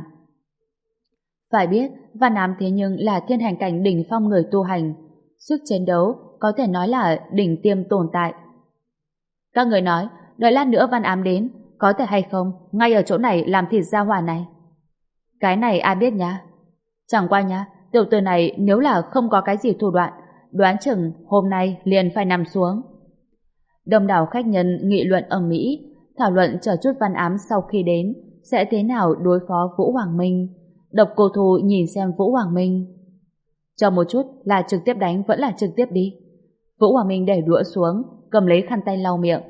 Phải biết, Văn Ám thế nhưng là thiên hành cảnh đỉnh phong người tu hành. Sức chiến đấu có thể nói là đỉnh tiêm tồn tại. Các người nói, đợi lát nữa Văn Ám đến, có thể hay không, ngay ở chỗ này làm thịt gia hỏa này. Cái này ai biết nhá. Chẳng qua nhá, tiểu tử này nếu là không có cái gì thủ đoạn, đoán chừng hôm nay liền phải nằm xuống. Đông đảo khách nhân nghị luận ầm ĩ, thảo luận chờ chút Văn Ám sau khi đến sẽ thế nào đối phó Vũ Hoàng Minh. Độc Cô Thu nhìn xem Vũ Hoàng Minh. Cho một chút là trực tiếp đánh vẫn là trực tiếp đi. Vũ Hoàng Minh để đũa xuống, cầm lấy khăn tay lau miệng.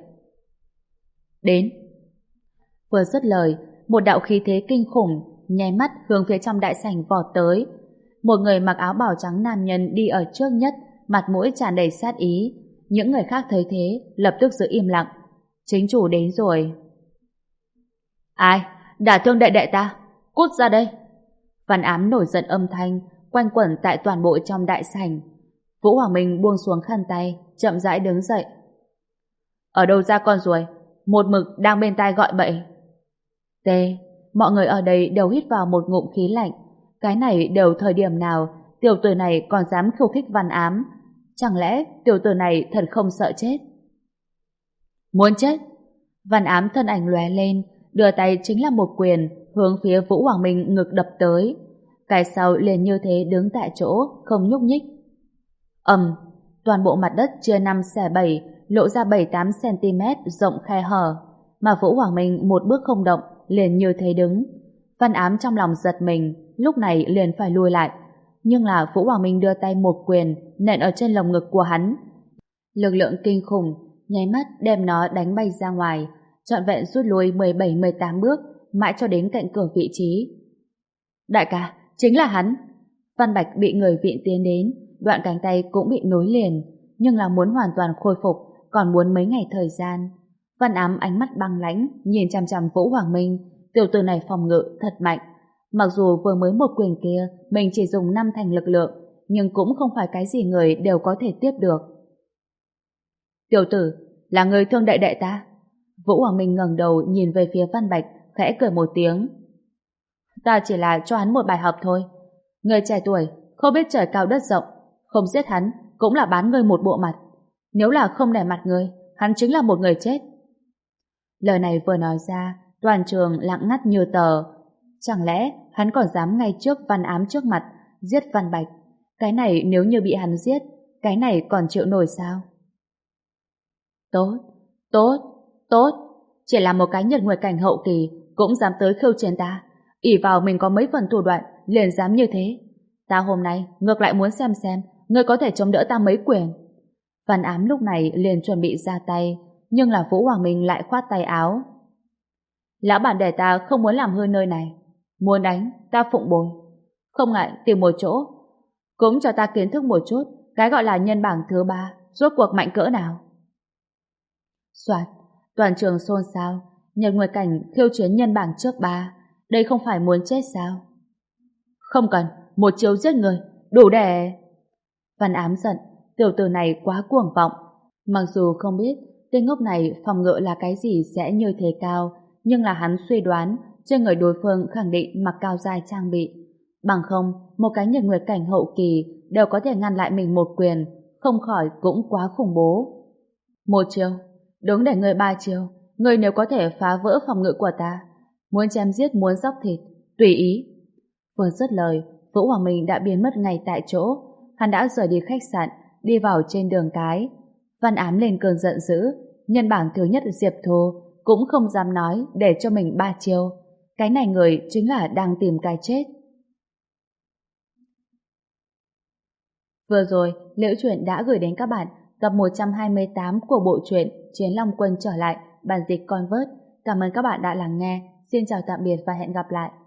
Đến. Vừa dứt lời, một đạo khí thế kinh khủng nháy mắt hướng phía trong đại sảnh vọt tới. Một người mặc áo bào trắng nam nhân đi ở trước nhất, mặt mũi tràn đầy sát ý. Những người khác thấy thế, lập tức giữ im lặng. Chính chủ đến rồi. Ai? Đả thương đệ đệ ta? Cút ra đây! Văn Ám nổi giận âm thanh quanh quẩn tại toàn bộ trong đại sảnh. Vũ Hoàng Minh buông xuống khăn tay, chậm rãi đứng dậy. Ở đâu ra con ruồi? Một mực đang bên tai gọi bậy. T. Mọi người ở đây đều hít vào một ngụm khí lạnh. Cái này đều thời điểm nào tiểu tử này còn dám khiêu khích Văn Ám? Chẳng lẽ tiểu tử này thật không sợ chết? Muốn chết? Văn Ám thân ảnh lóe lên, đưa tay chính là một quyền hướng phía Vũ Hoàng Minh ngực đập tới. Cái sau liền như thế đứng tại chỗ, không nhúc nhích. Ầm, toàn bộ mặt đất chia năm xẻ bảy, lộ ra bảy tám xăng-ti-mét rộng khe hở, mà Vũ Hoàng Minh một bước không động, liền như thế đứng. Văn Ám trong lòng giật mình, lúc này liền phải lùi lại. Nhưng là Vũ Hoàng Minh đưa tay một quyền nện ở trên lồng ngực của hắn. Lực lượng kinh khủng nháy mắt đem nó đánh bay ra ngoài, trọn vẹn rút lui mười bảy mười tám bước, mãi cho đến cạnh cửa vị trí. Đại ca, chính là hắn. Văn Bạch bị người viện tiến đến, đoạn cánh tay cũng bị nối liền, nhưng là muốn hoàn toàn khôi phục còn muốn mấy ngày thời gian. Văn Ám ánh mắt băng lãnh nhìn chằm chằm Vũ Hoàng Minh. Tiểu tử này phòng ngự thật mạnh. Mặc dù vừa mới một quyền kia mình chỉ dùng năm thành lực lượng, nhưng cũng không phải cái gì người đều có thể tiếp được. Tiểu tử, là người thương đệ đệ ta? Vũ Hoàng Minh ngẩng đầu nhìn về phía Văn Bạch, khẽ cười một tiếng. Ta chỉ là cho hắn một bài học thôi. Người trẻ tuổi, không biết trời cao đất rộng, không giết hắn cũng là bán ngươi một bộ mặt. Nếu là không nể mặt ngươi, hắn chính là một người chết. Lời này vừa nói ra, toàn trường lặng ngắt như tờ. Chẳng lẽ hắn còn dám ngay trước Văn Ám trước mặt giết Văn Bạch? Cái này nếu như bị hắn giết, cái này còn chịu nổi sao? Tốt, tốt, tốt. Chỉ là một cái Nhật Nguyệt Cảnh hậu kỳ cũng dám tới khiêu chiến ta, ỷ vào mình có mấy phần thủ đoạn liền dám như thế. Ta hôm nay ngược lại muốn xem xem ngươi có thể chống đỡ ta mấy quyền. Văn Ám lúc này liền chuẩn bị ra tay, nhưng là Vũ Hoàng Minh lại khoát tay áo. Lão bản để ta không muốn làm hư nơi này, muốn đánh ta phụng bồi, không ngại tìm một chỗ, cũng cho ta kiến thức một chút cái gọi là nhân bảng thứ ba rốt cuộc mạnh cỡ nào. Soạt, toàn trường xôn xao. Nhật Nguyệt Cảnh khiêu chiến nhân bảng trước ba, đây không phải muốn chết sao? Không cần, một chiếu giết người đủ để... Văn Ám giận, tiểu tử này quá cuồng vọng. Mặc dù không biết tên ngốc này phòng ngự là cái gì sẽ như thế cao, nhưng là hắn suy đoán trên người đối phương khẳng định mặc cao giai trang bị. Bằng không, một cái Nhật Nguyệt Cảnh hậu kỳ đều có thể ngăn lại mình một quyền, không khỏi cũng quá khủng bố. Một chiêu, đúng để người ba chiêu. Người nếu có thể phá vỡ phòng ngự của ta, muốn chém giết muốn dóc thịt, tùy ý. Vừa dứt lời, Vũ Hoàng Minh đã biến mất ngay tại chỗ. Hắn đã rời đi khách sạn, đi vào trên đường cái. Văn Ám lên cơn giận dữ, nhân bảng thứ nhất Diệp Thu cũng không dám nói để cho mình ba chiêu. Cái này người chính là đang tìm cái chết. Vừa rồi, Liễu Chuyện đã gửi đến các bạn tập một trăm hai mươi tám của bộ truyện Chiến Long Quân trở lại, bản dịch Convert. Cảm ơn các bạn đã lắng nghe. Xin chào tạm biệt và hẹn gặp lại.